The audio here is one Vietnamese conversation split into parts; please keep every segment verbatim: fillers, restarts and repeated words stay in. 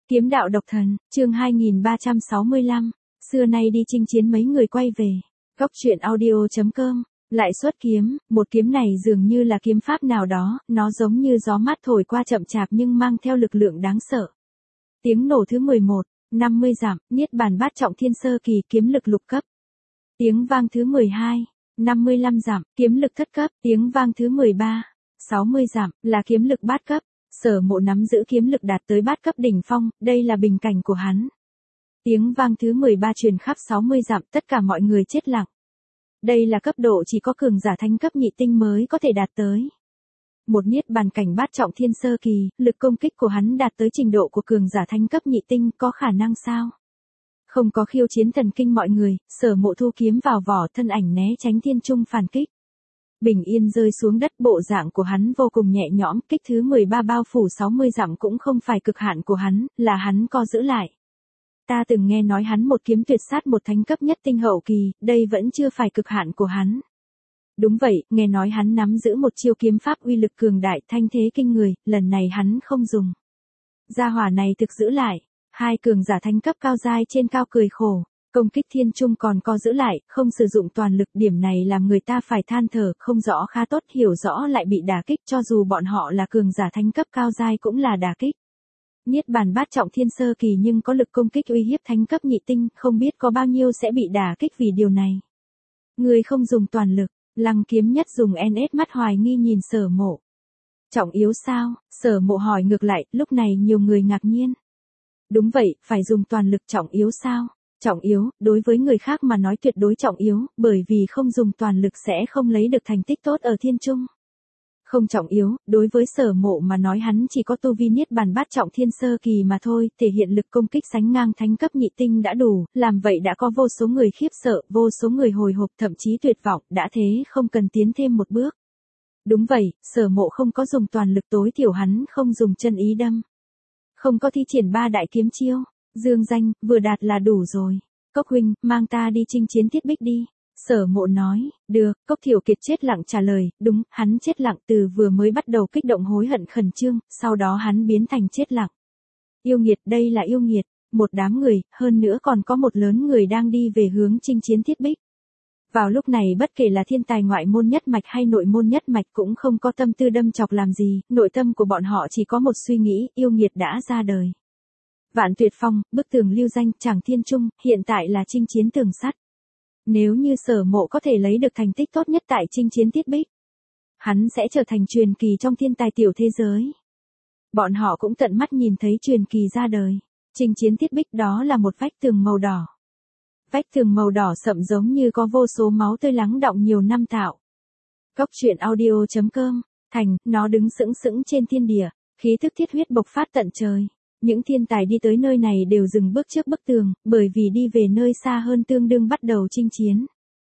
Kiếm đạo độc thần, chương hai nghìn ba trăm sáu mươi lăm, xưa nay đi chinh chiến mấy người quay về. Góc truyện audio chấm com, lại xuất kiếm, một kiếm này dường như là kiếm pháp nào đó, nó giống như gió mát thổi qua chậm chạp nhưng mang theo lực lượng đáng sợ. Tiếng nổ thứ mười một, năm mươi dặm, niết bàn bát trọng thiên sơ kỳ, kiếm lực lục cấp. Tiếng vang thứ mười hai, năm mươi lăm dặm, kiếm lực thất cấp, tiếng vang thứ mười ba, sáu mươi dặm, là kiếm lực bát cấp. Sở Mộ nắm giữ kiếm lực đạt tới bát cấp đỉnh phong, đây là bình cảnh của hắn. Tiếng vang thứ mười ba truyền khắp sáu mươi dặm, tất cả mọi người chết lặng. Đây là cấp độ chỉ có cường giả thánh cấp nhị tinh mới có thể đạt tới. Một niết bàn cảnh bát trọng thiên sơ kỳ, lực công kích của hắn đạt tới trình độ của cường giả thánh cấp nhị tinh, có khả năng sao? Không có khiêu chiến thần kinh mọi người, Sở Mộ thu kiếm vào vỏ, thân ảnh né tránh thiên trung phản kích. Bình yên rơi xuống đất, bộ dạng của hắn vô cùng nhẹ nhõm, kích thứ mười ba bao phủ sáu mươi dặm cũng không phải cực hạn của hắn, là hắn co giữ lại. Ta từng nghe nói hắn một kiếm tuyệt sát một thánh cấp nhất tinh hậu kỳ, đây vẫn chưa phải cực hạn của hắn. Đúng vậy, nghe nói hắn nắm giữ một chiêu kiếm pháp uy lực cường đại, thanh thế kinh người, lần này hắn không dùng. Gia hỏa này thực giữ lại, hai cường giả thánh cấp cao giai trên cao cười khổ. Công kích thiên trung còn co giữ lại, không sử dụng toàn lực, điểm này làm người ta phải than thở, không rõ khá tốt, hiểu rõ lại bị đả kích, cho dù bọn họ là cường giả thánh cấp cao giai cũng là đả kích. Niết bàn bát trọng thiên sơ kỳ nhưng có lực công kích uy hiếp thánh cấp nhị tinh, không biết có bao nhiêu sẽ bị đả kích vì điều này. Người không dùng toàn lực, Lăng Kiếm Nhất dùng en ét mắt hoài nghi nhìn Sở Mộ. Trọng yếu sao? Sở Mộ hỏi ngược lại, lúc này nhiều người ngạc nhiên. Đúng vậy, phải dùng toàn lực, trọng yếu sao? Trọng yếu, đối với người khác mà nói tuyệt đối trọng yếu, bởi vì không dùng toàn lực sẽ không lấy được thành tích tốt ở thiên trung. Không trọng yếu, đối với Sở Mộ mà nói hắn chỉ có tu vi niết bàn bát trọng thiên sơ kỳ mà thôi, thể hiện lực công kích sánh ngang thánh cấp nhị tinh đã đủ, làm vậy đã có vô số người khiếp sợ, vô số người hồi hộp, thậm chí tuyệt vọng, đã thế không cần tiến thêm một bước. Đúng vậy, Sở Mộ không có dùng toàn lực, tối thiểu hắn không dùng chân ý đâm. Không có thi triển ba đại kiếm chiêu. Dương danh, vừa đạt là đủ rồi. Cốc huynh, mang ta đi chinh chiến Thiết Bích đi. Sở Mộ nói, được, Cốc Thiểu Kiệt chết lặng trả lời, đúng, hắn chết lặng, từ vừa mới bắt đầu kích động hối hận khẩn trương, sau đó hắn biến thành chết lặng. Yêu nghiệt, đây là yêu nghiệt, một đám người, hơn nữa còn có một lớn người đang đi về hướng chinh chiến Thiết Bích. Vào lúc này bất kể là thiên tài ngoại môn nhất mạch hay nội môn nhất mạch cũng không có tâm tư đâm chọc làm gì, nội tâm của bọn họ chỉ có một suy nghĩ, yêu nghiệt đã ra đời. Vạn Tuyệt Phong, bức tường lưu danh, Tràng Thiên Trung, hiện tại là chinh chiến tường sắt. Nếu như Sở Mộ có thể lấy được thành tích tốt nhất tại chinh chiến Thiết Bích, hắn sẽ trở thành truyền kỳ trong thiên tài tiểu thế giới. Bọn họ cũng tận mắt nhìn thấy truyền kỳ ra đời. Chinh chiến Thiết Bích đó là một vách tường màu đỏ. Vách tường màu đỏ sậm giống như có vô số máu tươi lắng đọng nhiều năm tạo. Góc truyện audio chấm com, thành, nó đứng sững sững trên thiên địa, khí tức thiết huyết bộc phát tận trời. Những thiên tài đi tới nơi này đều dừng bước trước bức tường, bởi vì đi về nơi xa hơn tương đương bắt đầu chinh chiến.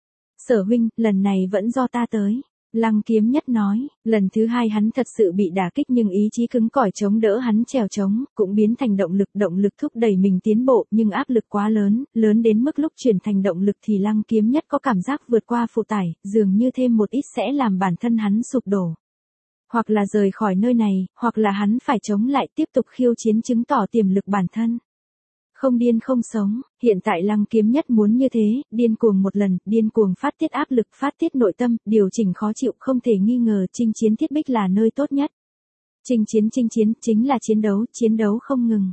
Sở huynh, lần này vẫn do ta tới. Lăng Kiếm Nhất nói, lần thứ hai hắn thật sự bị đả kích nhưng ý chí cứng cỏi chống đỡ hắn trèo trống, cũng biến thành động lực, động lực thúc đẩy mình tiến bộ, nhưng áp lực quá lớn, lớn đến mức lúc chuyển thành động lực thì Lăng Kiếm Nhất có cảm giác vượt qua phụ tải, dường như thêm một ít sẽ làm bản thân hắn sụp đổ. Hoặc là rời khỏi nơi này, hoặc là hắn phải chống lại tiếp tục khiêu chiến chứng tỏ tiềm lực bản thân. Không điên không sống, hiện tại Lăng Kiếm Nhất muốn như thế, điên cuồng một lần, điên cuồng phát tiết áp lực, phát tiết nội tâm, điều chỉnh khó chịu, không thể nghi ngờ chinh chiến Thiết Bích là nơi tốt nhất. Chinh chiến chinh chiến chính là chiến đấu, chiến đấu không ngừng.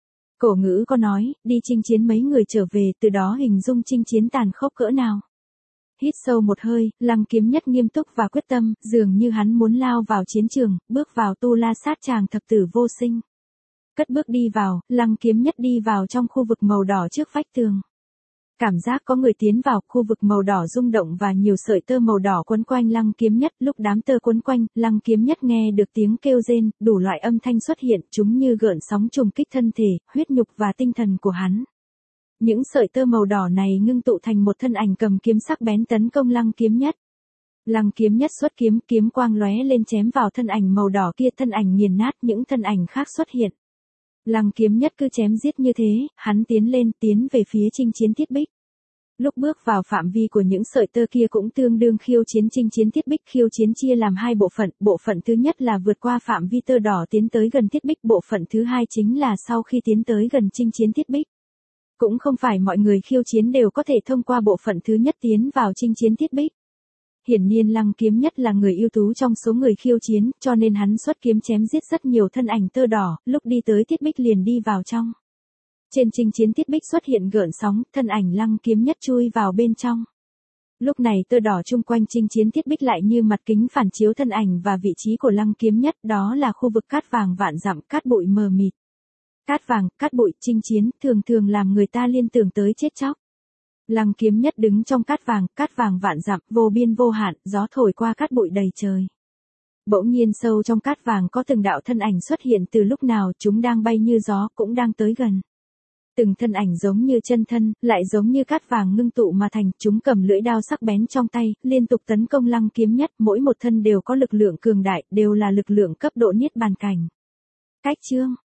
Cổ ngữ có nói, đi chinh chiến mấy người trở về, từ đó hình dung chinh chiến tàn khốc cỡ nào. Hít sâu một hơi, Lăng Kiếm Nhất nghiêm túc và quyết tâm, dường như hắn muốn lao vào chiến trường, bước vào tu la sát tràng thập tử vô sinh. Cất bước đi vào, Lăng Kiếm Nhất đi vào trong khu vực màu đỏ trước vách tường. Cảm giác có người tiến vào, khu vực màu đỏ rung động và nhiều sợi tơ màu đỏ quấn quanh Lăng Kiếm Nhất, lúc đám tơ quấn quanh, Lăng Kiếm Nhất nghe được tiếng kêu rên, đủ loại âm thanh xuất hiện, chúng như gợn sóng trùng kích thân thể, huyết nhục và tinh thần của hắn. Những sợi tơ màu đỏ này ngưng tụ thành một thân ảnh cầm kiếm sắc bén tấn công Lăng Kiếm Nhất. Lăng Kiếm Nhất xuất kiếm, kiếm quang lóe lên chém vào thân ảnh màu đỏ kia, thân ảnh nghiền nát, những thân ảnh khác xuất hiện. Lăng Kiếm Nhất cứ chém giết như thế, hắn tiến lên, tiến về phía chinh chiến Thiết Bích. Lúc bước vào phạm vi của những sợi tơ kia cũng tương đương khiêu chiến chinh chiến Tiết Bích. Khiêu chiến chia làm hai bộ phận, bộ phận thứ nhất là vượt qua phạm vi tơ đỏ tiến tới gần Tiết Bích, bộ phận thứ hai chính là sau khi tiến tới gần chinh chiến Tiết Bích. Cũng không phải mọi người khiêu chiến đều có thể thông qua bộ phận thứ nhất tiến vào chinh chiến Tiết Bích. Hiển nhiên Lăng Kiếm Nhất là người ưu tú trong số người khiêu chiến, cho nên hắn xuất kiếm chém giết rất nhiều thân ảnh tơ đỏ, lúc đi tới Tiết Bích liền đi vào trong. Trên chinh chiến Tiết Bích xuất hiện gợn sóng, thân ảnh Lăng Kiếm Nhất chui vào bên trong. Lúc này tơ đỏ chung quanh chinh chiến Tiết Bích lại như mặt kính phản chiếu thân ảnh và vị trí của Lăng Kiếm Nhất, đó là khu vực cát vàng vạn dặm, cát bụi mờ mịt. Cát vàng, cát bụi, chinh chiến, thường thường làm người ta liên tưởng tới chết chóc. Lăng Kiếm Nhất đứng trong cát vàng, cát vàng vạn dặm, vô biên vô hạn, gió thổi qua cát bụi đầy trời. Bỗng nhiên sâu trong cát vàng có từng đạo thân ảnh xuất hiện, từ lúc nào chúng đang bay như gió, cũng đang tới gần. Từng thân ảnh giống như chân thân, lại giống như cát vàng ngưng tụ mà thành, chúng cầm lưỡi đao sắc bén trong tay, liên tục tấn công Lăng Kiếm Nhất, mỗi một thân đều có lực lượng cường đại, đều là lực lượng cấp độ niết bàn cảnh. Cách chương